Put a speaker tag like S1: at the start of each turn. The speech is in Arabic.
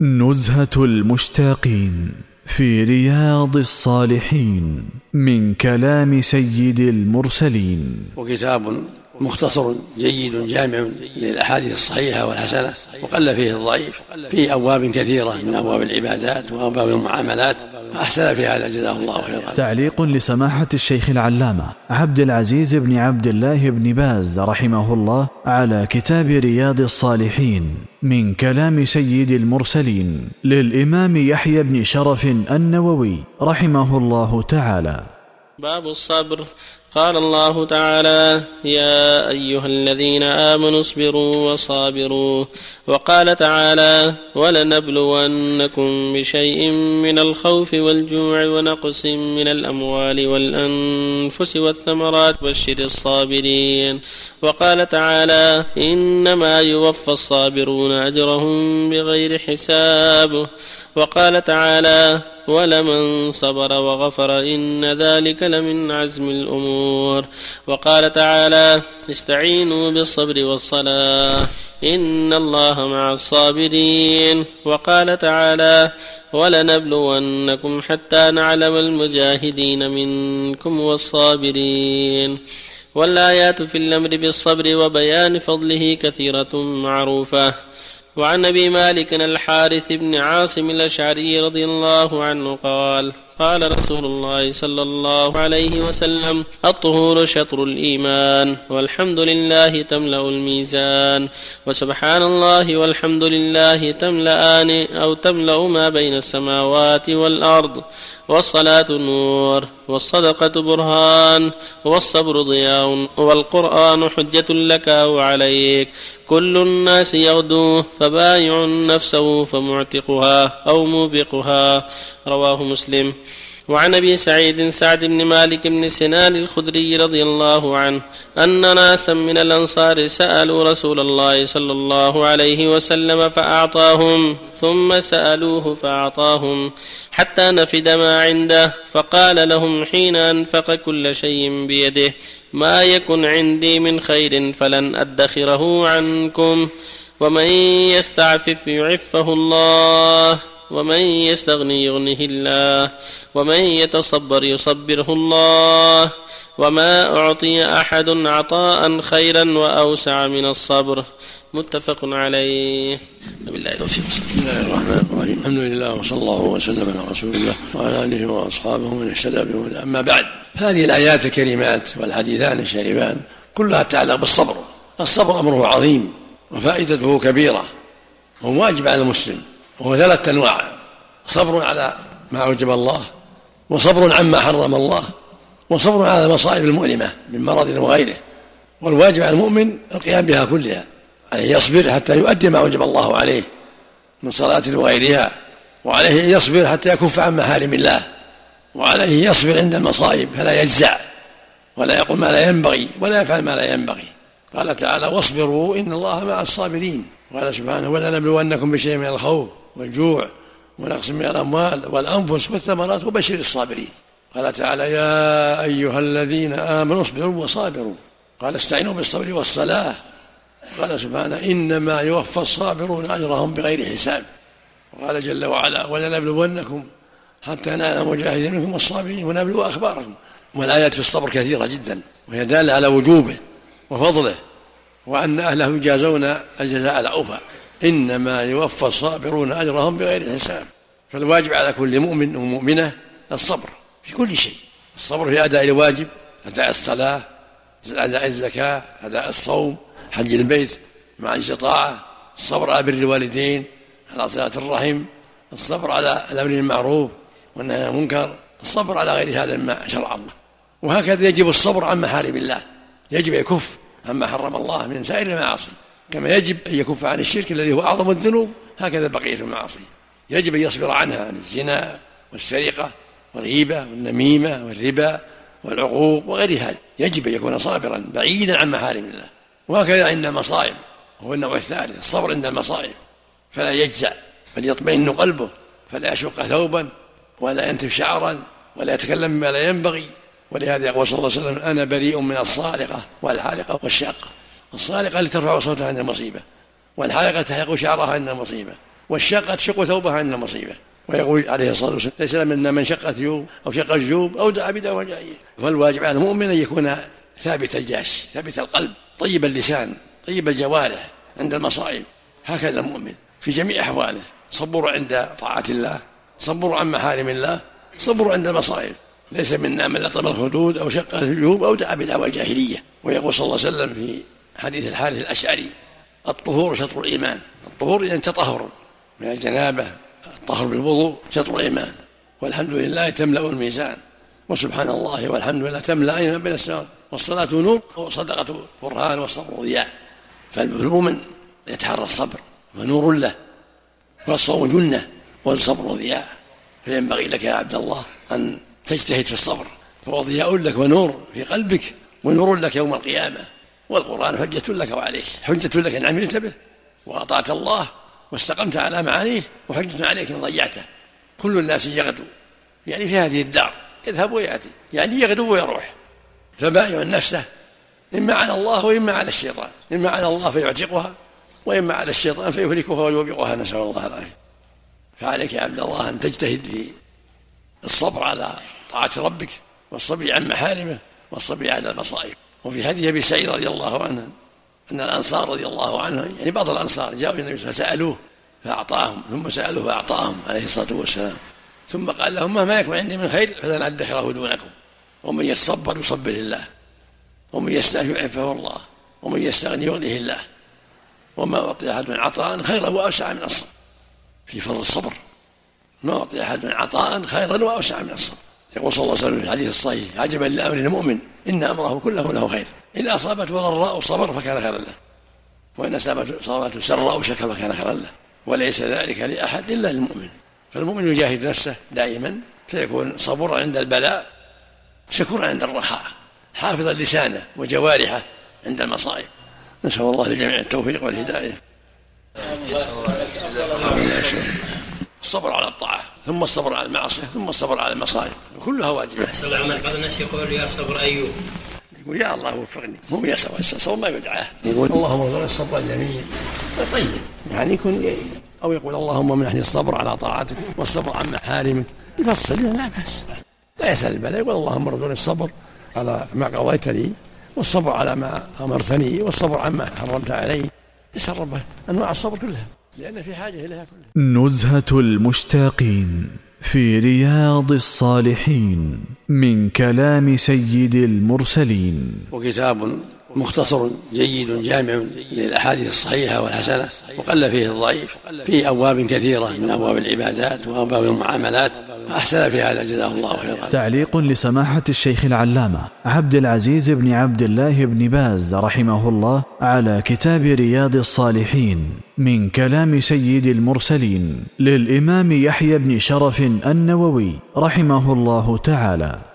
S1: نزهة المشتاقين في رياض الصالحين من كلام سيد المرسلين.
S2: وكتاب مختصر جيد جامع للأحاديث الصحيحة والحسنة، وقل فيه الضعيف، فيه أبواب كثيرة من أبواب العبادات وأبواب المعاملات، أحسن في هذا جزاه الله خيرا.
S1: تعليق لسماحة الشيخ العلامة عبد العزيز بن عبد الله بن باز رحمه الله على كتاب رياض الصالحين من كلام سيد المرسلين للإمام يحيى بن شرف النووي رحمه الله تعالى.
S3: باب الصبر. قال الله تعالى: يا أيها الذين آمنوا اصبروا وصابروا. وقال تعالى: ولنبلونكم بشيء من الخوف والجوع ونقص من الأموال والأنفس والثمرات وبشر الصابرين. وقال تعالى: إنما يوفى الصابرون أجرهم بغير حساب. وقال تعالى: ولمن صبر وغفر إن ذلك لمن عزم الأمور. وقال تعالى: استعينوا بالصبر والصلاة إن الله مع الصابرين. وقال تعالى: ولنبلونكم حتى نعلم المجاهدين منكم والصابرين. والآيات في الأمر بالصبر وبيان فضله كثيرة معروفة. وعن أبي مالك الحارث بن عاصم الأشعري رضي الله عنه قال: قال رسول الله صلى الله عليه وسلم: الطهور شطر الإيمان، والحمد لله تملأ الميزان، وسبحان الله والحمد لله تملأان أو تملأ ما بين السماوات والأرض. والصلاة نور، والصدقة برهان، والصبر ضياء، والقرآن حجة لك أو عليك. كل الناس يغدو، فبايع نفسه فمعتقها أو موبقها. رواه مسلم. وعن أبي سعيد سعد بن مالك بن سنان الخدري رضي الله عنه أن ناسا من الأنصار سألوا رسول الله صلى الله عليه وسلم فأعطاهم، ثم سألوه فأعطاهم حتى نفد ما عنده، فقال لهم حين أنفق كل شيء بيده: ما يكن عندي من خير فلن أدخره عنكم، ومن يستعفف يعفه الله، ومن يستغني يغنه الله، ومن يتصبر يصبره الله. وما أعطي أحد عطاء خيرا وأوسع من الصبر. متفق عليه.
S2: بالله التوفيق. بسم الله الرحمن الرحيم. الحمد لله وصلى الله وسلم على رسول الله وعلى آله وأصحابه ومن اهتدى بهداه. أما بعد، هذه الآيات الكريمات والحديثان الشريفان كلها تتعلق بالصبر. الصبر أمره عظيم وفائدته كبيرة وواجب على المسلم، وهو 3 أنواع: صبر على ما أوجب الله، وصبر عما حرم الله، وصبر على المصائب المؤلمة من مرض وغيره. والواجب على المؤمن القيام بها كلها، عليه يصبر حتى يؤدي ما أوجب الله عليه من صلاة وغيرها، وعليه يصبر حتى يكف عن محارم الله، وعليه يصبر عند المصائب فلا يجزع ولا يقول ما لا ينبغي ولا يفعل ما لا ينبغي. قال تعالى: واصبروا إن الله مع الصابرين. قال سبحانه: ولنبلونكم بشيء من الخوف والجوع ونقص من الأموال والأنفس والثمرات وبشر الصابرين. قال تعالى: يا أيها الذين آمنوا اصبروا وصابروا. قال: استعينوا بالصبر والصلاة. قال سبحانه: إنما يوفى الصابرون أجرهم بغير حساب. وقال جل وعلا: ولنبلونكم حتى نعلم المجاهدين منكم والصابرين ونبلو أخباركم. والآيات في الصبر كثيرة جدا، وهي دالة على وجوبه وفضله، وأن أهله يجازون الجزاء الأوفى. إنما يوفى الصابرون أجرهم بغير حساب. فالواجب على كل مؤمن ومؤمنة الصبر في كل شيء. الصبر في أداء الواجب، أداء الصلاة، أداء الزكاة، أداء الصوم، حج البيت مع الاستطاعة، الصبر على بر الوالدين، على صلة الرحم، الصبر على الأمر بالمعروف والنهي عن المنكر، الصبر على غير هذا ما شرع الله. وهكذا يجب الصبر عن محارم الله، يجب يكف عما حرم الله من سائر المعاصي، كما يجب أن يكف عن الشرك الذي هو أعظم الذنوب، هكذا بقية المعاصي يجب أن يصبر عنها، عن الزنا والسرقة والغيبة والنميمة والربا والعقوق وغير هذا، يجب أن يكون صابرا بعيدا عن محارم الله. وهكذا عند المصائب، هو النوع الثالث، الصبر عند المصائب، فلا يجزع بل يطمئن قلبه، فلا يشق ثوبا ولا ينتف شعرا ولا يتكلم بما لا ينبغي. ولهذا يقول صلى الله عليه وسلم: أنا بريء من الصالقة والحالقة والشاقة. الصالقة التي ترفع صوتها عند المصيبة، والحالقة تحلق شعرها عند المصيبة، والشاقة تشق ثوبها عند المصيبة. ويقول عليه الصلاة والسلام: ليس منا من شق ثيوب أو شق الجيوب أو دعا بدعوى جاهلية. فالواجب على المؤمن أن يكون ثابت الجاش، ثابت القلب، طيب اللسان، طيب الجوارح عند المصائب. هكذا المؤمن في جميع أحواله، صبر عند طاعة الله، صبر عن محارم الله، صبر عند المصائب. ليس منا من لطم الخدود أو شق الجيوب أو دعا بدعوى جاهلية. ويقول صلى الله عليه وسلم في حديث الحارث الأشعري: الطهور شطر الإيمان. الطهور إذن تطهر من الجنابة، الطهر بالوضوء شطر الإيمان. والحمد لله تملأ الميزان، وسبحان الله والحمد لله تملأ ما بين السماوات. والصلاة نور والصدقة برهان والصبر ضياء. فالمؤمن يتحرى الصبر ونور له، والصوم جنة والصبر ضياء. فينبغي لك يا عبد الله أن تجتهد في الصبر، فهو ضياء لك ونور في قلبك ونور لك يوم القيامة. والقرآن حجة لك وعليك، حجة لك إن عملت به وأطعت الله واستقمت على معانيه، وحجة عليك إن ضيعته. كل الناس يغدو، يعني في هذه الدار يذهب ويأتي، يعني يغدو ويروح. فبائع نفسه إما على الله وإما على الشيطان، إما على الله فيعتقها وإما على الشيطان فيهلكها ويوبقها، نسأل الله العافية. فعليك يا عبد الله أن تجتهد في الصبر على طاعة ربك، والصبر عن محارمه، والصبر على المصائب. وفي حديث أبي سعيد رضي الله عنه أن الأنصار رضي الله عنهم، يعني بعض الأنصار، جاءوا النبي فسألوه فأعطاهم، ثم سألوه فأعطاهم عليه الصلاة والسلام، ثم قال لهم: ما يكون عندي من خير فلن أدخره دونكم. ومن يصبر يصبر الله، ومن يستعف يعفه الله، ومن يستغني يغنيه الله. وما أعطي أحد من عطاء خيرا وأوسع من الصبر. في فضل الصبر، ما أعطي أحد من عطاء خيرا وأوسع من الصبر. يقول صلى الله عليه وسلم في الحديث الصحيح: عجبا لأمر المؤمن إن أمره كله له خير، إن أصابته ضراء صبر فكان خيرا له، وإن أصابته سراء شكر فكان خيرا له، وليس ذلك لأحد إلا للمؤمن. فالمؤمن يجاهد نفسه دائما، فيكون صبورا عند البلاء، شكورا عند الرخاء، حافظا لسانه وجوارحه عند المصائب. نسأل الله للجميع التوفيق والهداية. الصبر على الطاعة، ثم الصبر على المعصية، ثم الصبر على المصائب، كلها واجبة.
S4: بعض الناس يقول: يا صبر أيوب،
S2: يقول: يا الله وفقني. مو يا صبر، الصبر ما يدعاه، يقول: اللهم ارزقنا الصبر الجميل. طيب، يعني يكون، أو يقول: اللهم منحني الصبر على طاعتك والصبر عن محارمك. يفصل، لا بأس، لا يسأل البلاء، يقول: اللهم ارزقني الصبر على ما قضيت لي، والصبر على ما أمرتني، والصبر عما حرمت علي. يسأل ربه أنواع الصبر كلها، لأن في حاجة إليها كلها.
S1: نزهة المشتاقين في رياض الصالحين من كلام سيد المرسلين.
S2: وكتاب مختصر جيد جامع للأحاديث الصحيحة والحسنة، وقل فيه الضعيف، في أبواب كثيرة من أبواب العبادات وأبواب المعاملات، أحسن في هذا جزاه الله خيرا.
S1: تعليق لسماحة الشيخ العلامة عبد العزيز بن عبد الله بن باز رحمه الله على كتاب رياض الصالحين من كلام سيد المرسلين للإمام يحيى بن شرف النووي رحمه الله تعالى.